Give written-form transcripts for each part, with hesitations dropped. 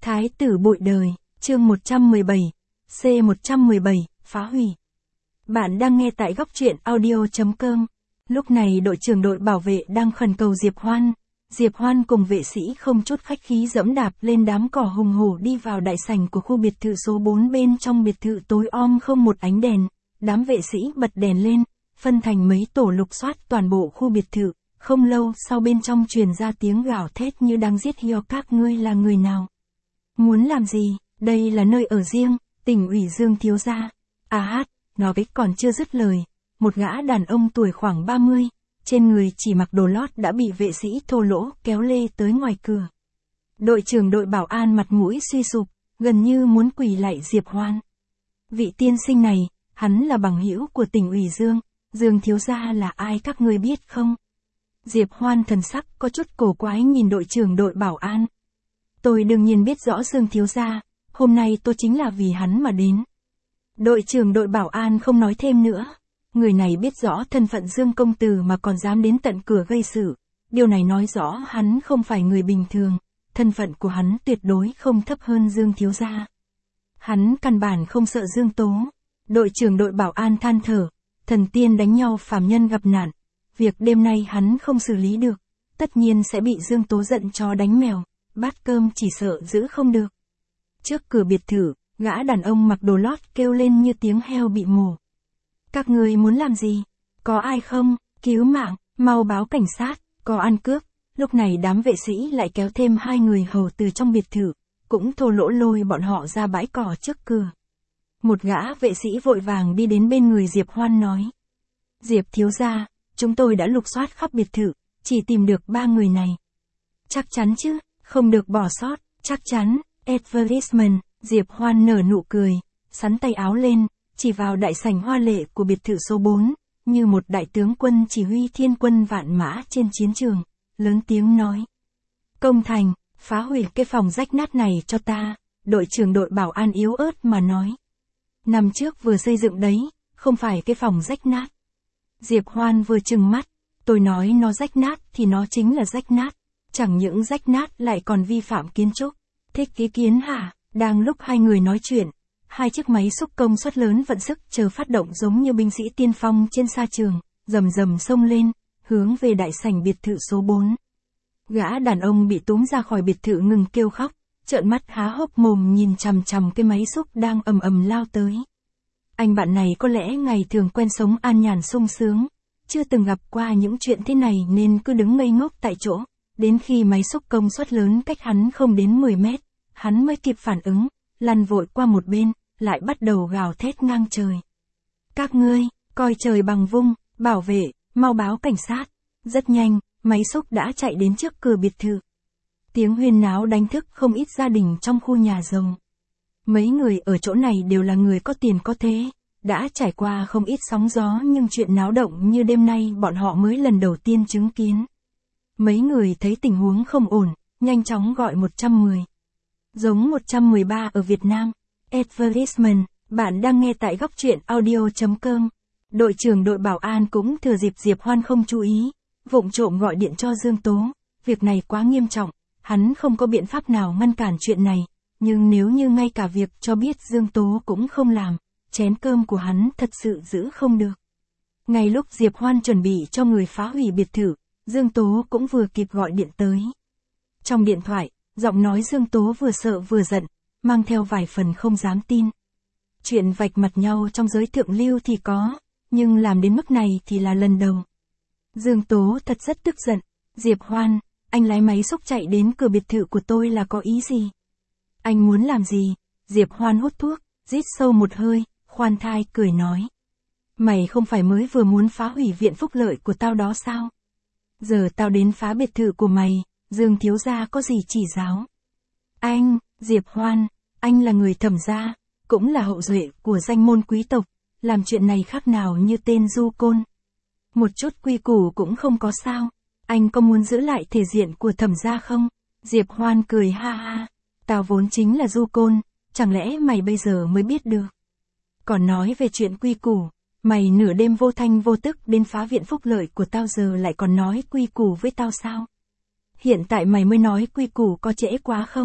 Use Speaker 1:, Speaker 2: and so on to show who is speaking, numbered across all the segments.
Speaker 1: Thái tử bội đời, chương 117, C117, phá hủy. Bạn đang nghe tại góc truyện audio.com. Lúc này đội trưởng đội bảo vệ đang khẩn cầu Diệp Hoan. Diệp Hoan cùng vệ sĩ không chút khách khí dẫm đạp lên đám cỏ hùng hổ đi vào đại sảnh của khu biệt thự số 4. Bên trong biệt thự tối om không một ánh đèn, đám vệ sĩ bật đèn lên, phân thành mấy tổ lục soát toàn bộ khu biệt thự. Không lâu sau bên trong truyền ra tiếng gào thét như đang giết heo. Các ngươi là người nào? Muốn làm gì? Đây là nơi ở riêng, Tỉnh ủy Dương thiếu gia. Nói còn chưa dứt lời, một gã đàn ông tuổi khoảng 30, trên người chỉ mặc đồ lót đã bị vệ sĩ thô lỗ kéo lê tới ngoài cửa. Đội trưởng đội bảo an mặt mũi suy sụp, gần như muốn quỳ lạy Diệp Hoan. Vị tiên sinh này, hắn là bằng hữu của Tỉnh ủy Dương, Dương thiếu gia là ai các ngươi biết không? Diệp Hoan thần sắc có chút cổ quái nhìn đội trưởng đội bảo an. Tôi đương nhiên biết rõ Dương thiếu gia, hôm nay tôi chính là vì hắn mà đến. Đội trưởng đội bảo an không nói thêm nữa. Người này biết rõ thân phận Dương công tử mà còn dám đến tận cửa gây sự. Điều này nói rõ hắn không phải người bình thường, thân phận của hắn tuyệt đối không thấp hơn Dương thiếu gia. Hắn căn bản không sợ Dương Tố. Đội trưởng đội bảo an than thở, thần tiên đánh nhau phàm nhân gặp nạn. Việc đêm nay hắn không xử lý được, tất nhiên sẽ bị Dương Tố giận cho đánh mèo, bát cơm chỉ sợ giữ không được. Trước cửa biệt thự, gã đàn ông mặc đồ lót kêu lên như tiếng heo bị mổ. Các ngươi muốn làm gì? Có ai không? Cứu mạng, mau báo cảnh sát, có ăn cướp. Lúc này đám vệ sĩ lại kéo thêm hai người hầu từ trong biệt thự, cũng thô lỗ lôi bọn họ ra bãi cỏ trước cửa. Một gã vệ sĩ vội vàng đi đến bên người Diệp Hoan nói. Diệp thiếu gia, chúng tôi đã lục soát khắp biệt thự, chỉ tìm được 3 người này. Chắc chắn chứ, không được bỏ sót, chắc chắn. Advertisement, Diệp Hoan nở nụ cười, sắn tay áo lên, chỉ vào đại sảnh hoa lệ của biệt thự số 4, như một đại tướng quân chỉ huy thiên quân vạn mã trên chiến trường, lớn tiếng nói. Công thành, phá hủy cái phòng rách nát này cho ta, đội trưởng đội bảo an yếu ớt mà nói. Năm trước vừa xây dựng đấy, không phải cái phòng rách nát. Diệp Hoan vừa trừng mắt, tôi nói nó rách nát thì nó chính là rách nát, chẳng những rách nát lại còn vi phạm kiến trúc. Thích ý kiến hả? Đang lúc hai người nói chuyện, hai chiếc máy xúc công suất lớn vận sức chờ phát động giống như binh sĩ tiên phong trên sa trường, rầm rầm xông lên, hướng về đại sảnh biệt thự số 4. Gã đàn ông bị túm ra khỏi biệt thự ngừng kêu khóc, trợn mắt há hốc mồm nhìn chằm chằm cái máy xúc đang ầm ầm lao tới. Anh bạn này có lẽ ngày thường quen sống an nhàn sung sướng, chưa từng gặp qua những chuyện thế này nên cứ đứng ngây ngốc tại chỗ. Đến khi máy xúc công suất lớn cách hắn không đến 10 mét, hắn mới kịp phản ứng, lăn vội qua một bên, lại bắt đầu gào thét ngang trời. Các ngươi, coi trời bằng vung, bảo vệ, mau báo cảnh sát. Rất nhanh, máy xúc đã chạy đến trước cửa biệt thự. Tiếng huyên náo đánh thức không ít gia đình trong khu nhà giàu. Mấy người ở chỗ này đều là người có tiền có thế, đã trải qua không ít sóng gió nhưng chuyện náo động như đêm nay bọn họ mới lần đầu tiên chứng kiến. Mấy người thấy tình huống không ổn, nhanh chóng gọi 110. Giống 113 ở Việt Nam. Advertisement, bạn đang nghe tại góc truyện audio.com. Đội trưởng đội bảo an cũng thừa dịp Diệp Hoan không chú ý, vụng trộm gọi điện cho Dương Tố. Việc này quá nghiêm trọng, hắn không có biện pháp nào ngăn cản chuyện này, nhưng nếu như ngay cả việc cho biết Dương Tố cũng không làm, chén cơm của hắn thật sự giữ không được. Ngay lúc Diệp Hoan chuẩn bị cho người phá hủy biệt thự, Dương Tố cũng vừa kịp gọi điện tới. Trong điện thoại, giọng nói Dương Tố vừa sợ vừa giận, mang theo vài phần không dám tin. Chuyện vạch mặt nhau trong giới thượng lưu thì có, nhưng làm đến mức này thì là lần đầu. Dương Tố thật rất tức giận. Diệp Hoan, anh lái máy xúc chạy đến cửa biệt thự của tôi là có ý gì? Anh muốn làm gì? Diệp Hoan hút thuốc, rít sâu một hơi, khoan thai cười nói. Mày không phải mới vừa muốn phá hủy viện phúc lợi của tao đó sao? Giờ tao đến phá biệt thự của mày, Dương thiếu gia có gì chỉ giáo? Anh, Diệp Hoan, anh là người Thẩm gia, cũng là hậu duệ của danh môn quý tộc, làm chuyện này khác nào như tên du côn. Một chút quy củ cũng không có sao, anh có muốn giữ lại thể diện của Thẩm gia không? Diệp Hoan cười ha ha, tao vốn chính là du côn, chẳng lẽ mày bây giờ mới biết được? Còn nói về chuyện quy củ, mày nửa đêm vô thanh vô tức đến phá viện phúc lợi của tao giờ lại còn nói quy củ với tao sao? Hiện tại mày mới nói quy củ có trễ quá không?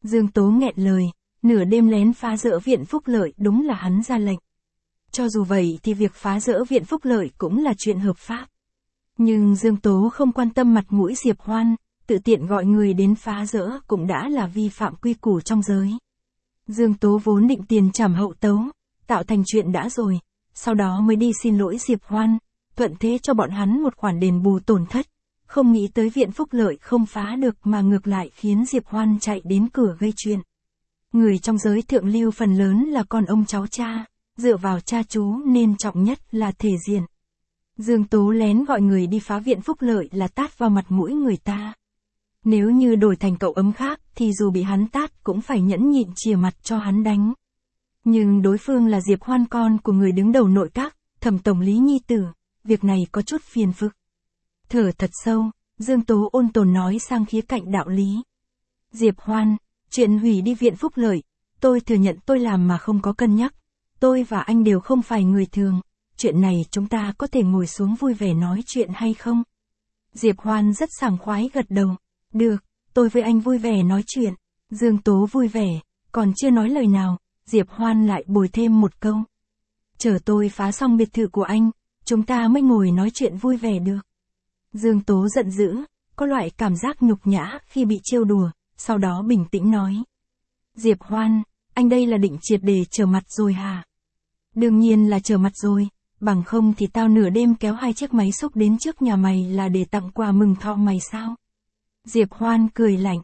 Speaker 1: Dương Tố nghẹn lời, nửa đêm lén phá rỡ viện phúc lợi đúng là hắn ra lệnh. Cho dù vậy thì việc phá rỡ viện phúc lợi cũng là chuyện hợp pháp. Nhưng Dương Tố không quan tâm mặt mũi Diệp Hoan, tự tiện gọi người đến phá rỡ cũng đã là vi phạm quy củ trong giới. Dương Tố vốn định tiền trảm hậu tấu, tạo thành chuyện đã rồi, sau đó mới đi xin lỗi Diệp Hoan, thuận thế cho bọn hắn một khoản đền bù tổn thất, không nghĩ tới viện phúc lợi không phá được mà ngược lại khiến Diệp Hoan chạy đến cửa gây chuyện. Người trong giới thượng lưu phần lớn là con ông cháu cha, dựa vào cha chú nên trọng nhất là thể diện. Dương Tố lén gọi người đi phá viện phúc lợi là tát vào mặt mũi người ta. Nếu như đổi thành cậu ấm khác thì dù bị hắn tát cũng phải nhẫn nhịn chìa mặt cho hắn đánh. Nhưng đối phương là Diệp Hoan con của người đứng đầu nội các, Thẩm tổng lý nhi tử, việc này có chút phiền phức. Thở thật sâu, Dương Tố ôn tồn nói sang khía cạnh đạo lý. Diệp Hoan, chuyện hủy đi viện phúc lợi, tôi thừa nhận tôi làm mà không có cân nhắc. Tôi và anh đều không phải người thường, chuyện này chúng ta có thể ngồi xuống vui vẻ nói chuyện hay không? Diệp Hoan rất sảng khoái gật đầu. Được, tôi với anh vui vẻ nói chuyện. Dương Tố vui vẻ, còn chưa nói lời nào, Diệp Hoan lại bồi thêm một câu. Chờ tôi phá xong biệt thự của anh, chúng ta mới ngồi nói chuyện vui vẻ được. Dương Tố giận dữ, có loại cảm giác nhục nhã khi bị trêu đùa, sau đó bình tĩnh nói. Diệp Hoan, anh đây là định triệt để trở mặt rồi hả? Đương nhiên là trở mặt rồi, bằng không thì tao nửa đêm kéo 2 chiếc máy xúc đến trước nhà mày là để tặng quà mừng thọ mày sao? Diệp Hoan cười lạnh,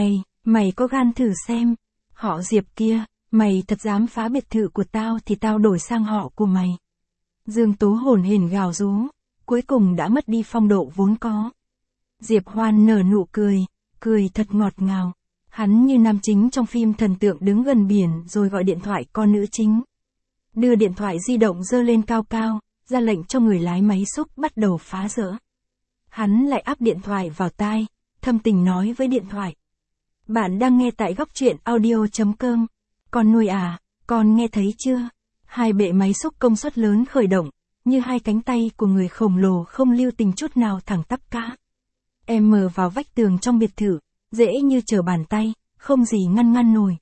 Speaker 1: mày có gan thử xem, họ Diệp kia, mày thật dám phá biệt thự của tao thì tao đổi sang họ của mày. Dương Tố hồn hển gào rú, cuối cùng đã mất đi phong độ vốn có. Diệp Hoan nở nụ cười thật ngọt ngào. Hắn như nam chính trong phim thần tượng đứng gần biển rồi gọi điện thoại con nữ chính. Đưa điện thoại di động giơ lên cao cao, ra lệnh cho người lái máy xúc bắt đầu phá rỡ. Hắn lại áp điện thoại vào tai, thâm tình nói với điện thoại. Bạn đang nghe tại góc truyện audio.com. Con nuôi à, con nghe thấy chưa? 2 bệ máy xúc công suất lớn khởi động, như 2 cánh tay của người khổng lồ không lưu tình chút nào thẳng tắp cả. Em mờ vào vách tường trong biệt thự, dễ như trở bàn tay, không gì ngăn nổi.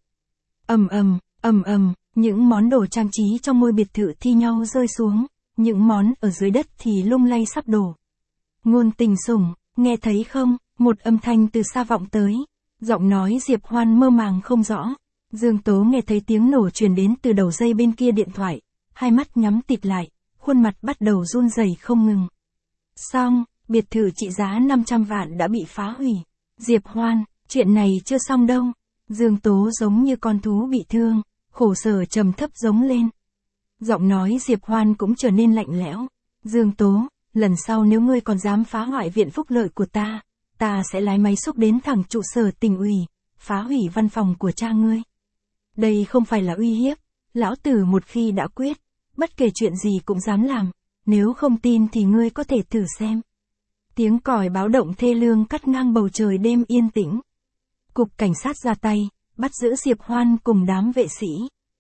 Speaker 1: Ầm, những món đồ trang trí trong ngôi biệt thự thi nhau rơi xuống, những món ở dưới đất thì lung lay sắp đổ. Ngôn Tình Sủng, nghe thấy không? Một âm thanh từ xa vọng tới. Giọng nói Diệp Hoan mơ màng không rõ. Dương Tố nghe thấy tiếng nổ truyền đến từ đầu dây bên kia điện thoại, hai mắt nhắm tịt lại, khuôn mặt bắt đầu run rẩy không ngừng. Xong, biệt thự trị giá 500 vạn đã bị phá hủy. Diệp Hoan, chuyện này chưa xong đâu. Dương Tố giống như con thú bị thương, khổ sở trầm thấp giống lên. Giọng nói Diệp Hoan cũng trở nên lạnh lẽo. Dương Tố, lần sau nếu ngươi còn dám phá hoại viện phúc lợi của ta sẽ lái máy xúc đến thẳng trụ sở tỉnh ủy, phá hủy văn phòng của cha ngươi. Đây không phải là uy hiếp, lão tử một khi đã quyết, bất kể chuyện gì cũng dám làm, nếu không tin thì ngươi có thể thử xem. Tiếng còi báo động thê lương cắt ngang bầu trời đêm yên tĩnh. Cục cảnh sát ra tay, bắt giữ Diệp Hoan cùng đám vệ sĩ.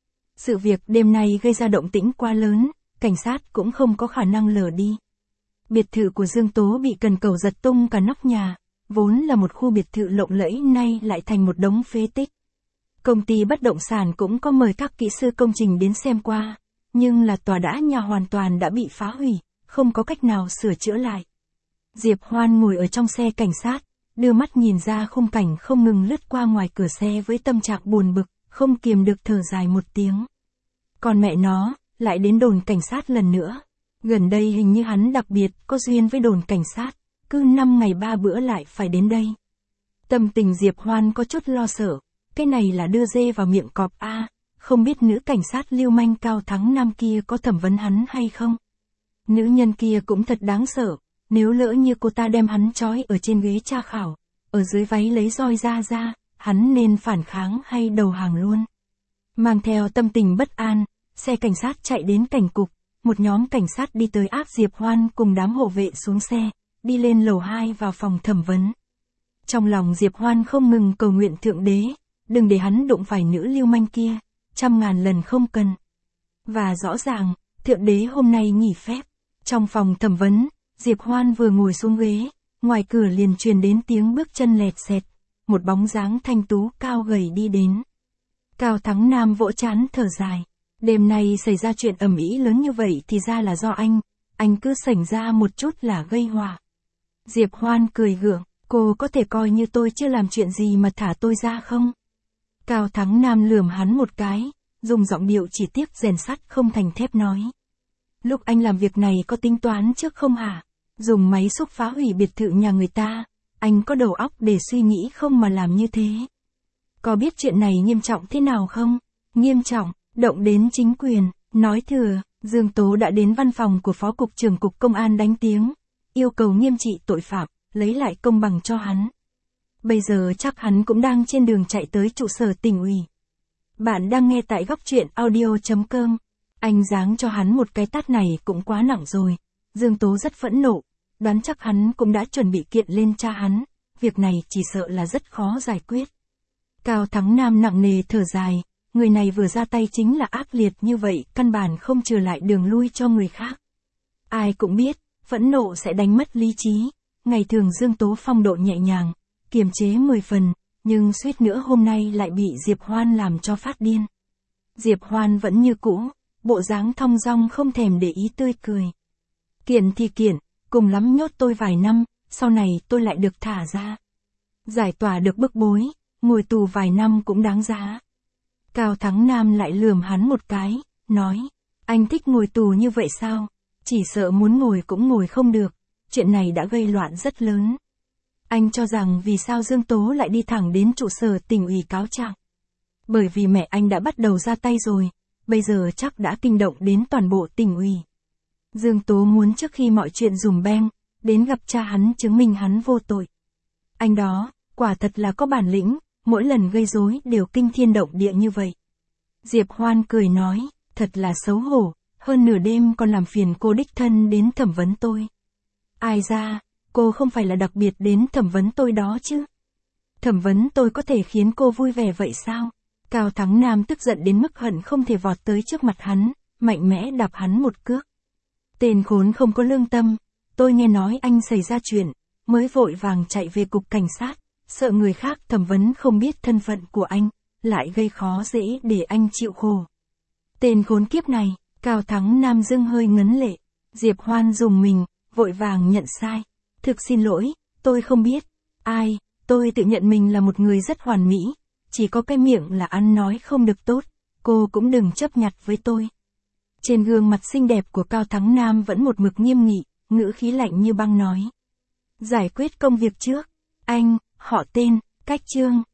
Speaker 1: Sự việc đêm nay gây ra động tĩnh quá lớn, cảnh sát cũng không có khả năng lờ đi. Biệt thự của Dương Tố bị cần cầu giật tung cả nóc nhà, vốn là một khu biệt thự lộng lẫy nay lại thành một đống phế tích. Công ty bất động sản cũng có mời các kỹ sư công trình đến xem qua, nhưng là tòa nhà hoàn toàn đã bị phá hủy, không có cách nào sửa chữa lại. Diệp Hoan ngồi ở trong xe cảnh sát, đưa mắt nhìn ra khung cảnh không ngừng lướt qua ngoài cửa xe với tâm trạng buồn bực, không kiềm được thở dài một tiếng. Còn mẹ nó, lại đến đồn cảnh sát lần nữa. Gần đây hình như hắn đặc biệt có duyên với đồn cảnh sát, cứ 5 ngày 3 bữa lại phải đến đây. Tâm tình Diệp Hoan có chút lo sợ, cái này là đưa dê vào miệng cọp a, không biết nữ cảnh sát lưu manh cao thắng nam kia có thẩm vấn hắn hay không. Nữ nhân kia cũng thật đáng sợ, nếu lỡ như cô ta đem hắn trói ở trên ghế tra khảo, ở dưới váy lấy roi ra, hắn nên phản kháng hay đầu hàng luôn. Mang theo tâm tình bất an, xe cảnh sát chạy đến cảnh cục, một nhóm cảnh sát đi tới áp Diệp Hoan cùng đám hộ vệ xuống xe, đi lên lầu 2 vào phòng thẩm vấn. Trong lòng Diệp Hoan không ngừng cầu nguyện Thượng Đế, đừng để hắn đụng phải nữ lưu manh kia, 100.000 lần không cần. Và rõ ràng, Thượng Đế hôm nay nghỉ phép. Trong phòng thẩm vấn, Diệp Hoan vừa ngồi xuống ghế, ngoài cửa liền truyền đến tiếng bước chân lẹt xẹt. một bóng dáng thanh tú cao gầy đi đến. Cao Thắng Nam vỗ trán thở dài. Đêm nay xảy ra chuyện ầm ĩ lớn như vậy thì ra là do anh cứ sảnh ra một chút là gây họa. Diệp Hoan cười gượng, cô có thể coi như tôi chưa làm chuyện gì mà thả tôi ra không? Cao Thắng Nam lườm hắn một cái, dùng giọng điệu chỉ tiếc rèn sắt không thành thép nói. Lúc anh làm việc này có tính toán trước không hả? Dùng máy xúc phá hủy biệt thự nhà người ta, anh có đầu óc để suy nghĩ không mà làm như thế? Có biết chuyện này nghiêm trọng thế nào không? Nghiêm trọng, động đến chính quyền. Nói thừa, Dương Tố đã đến văn phòng của Phó Cục trưởng Cục Công an đánh tiếng, yêu cầu nghiêm trị tội phạm, lấy lại công bằng cho hắn. Bây giờ chắc hắn cũng đang trên đường chạy tới trụ sở tỉnh ủy. Bạn đang nghe tại góc truyện audio.com. Anh giáng cho hắn một cái tát này cũng quá nặng rồi. Dương Tố rất phẫn nộ, đoán chắc hắn cũng đã chuẩn bị kiện lên cha hắn, việc này chỉ sợ là rất khó giải quyết. Cao Thắng Nam nặng nề thở dài, người này vừa ra tay chính là ác liệt như vậy, căn bản không trừ lại đường lui cho người khác. Ai cũng biết, phẫn nộ sẽ đánh mất lý trí. Ngày thường Dương Tố phong độ nhẹ nhàng, kiềm chế 10 phần, nhưng suýt nữa hôm nay lại bị Diệp Hoan làm cho phát điên. Diệp Hoan vẫn như cũ, bộ dáng thong dong không thèm để ý tươi cười. Kiện thì kiện, cùng lắm nhốt tôi vài năm, sau này tôi lại được thả ra. Giải tỏa được bức bối, ngồi tù vài năm cũng đáng giá. Cao Thắng Nam lại lườm hắn một cái, nói, anh thích ngồi tù như vậy sao? Chỉ sợ muốn ngồi cũng ngồi không được, chuyện này đã gây loạn rất lớn. Anh cho rằng vì sao Dương Tố lại đi thẳng đến trụ sở tỉnh ủy cáo trạng? Bởi vì mẹ anh đã bắt đầu ra tay rồi, bây giờ chắc đã kinh động đến toàn bộ tỉnh ủy. Dương Tố muốn trước khi mọi chuyện dùm beng, đến gặp cha hắn chứng minh hắn vô tội. Anh đó, quả thật là có bản lĩnh, mỗi lần gây rối đều kinh thiên động địa như vậy. Diệp Hoan cười nói, thật là xấu hổ, hơn nửa đêm còn làm phiền cô đích thân đến thẩm vấn tôi. Ai ra, cô không phải là đặc biệt đến thẩm vấn tôi đó chứ? Thẩm vấn tôi có thể khiến cô vui vẻ vậy sao? Cao Thắng Nam tức giận đến mức hận không thể vọt tới trước mặt hắn, mạnh mẽ đạp hắn một cước. Tên khốn không có lương tâm, tôi nghe nói anh xảy ra chuyện, mới vội vàng chạy về cục cảnh sát, sợ người khác thẩm vấn không biết thân phận của anh, lại gây khó dễ để anh chịu khổ. Tên khốn kiếp này, Cao Thắng Nam dưng hơi ngấn lệ. Diệp Hoan dùng mình, vội vàng nhận sai. Thực xin lỗi, tôi không biết. Ai, tôi tự nhận mình là một người rất hoàn mỹ, chỉ có cái miệng là ăn nói không được tốt, cô cũng đừng chấp nhặt với tôi. Trên gương mặt xinh đẹp của Cao Thắng Nam vẫn một mực nghiêm nghị, ngữ khí lạnh như băng nói. Giải quyết công việc trước. Anh, họ tên, cách chương.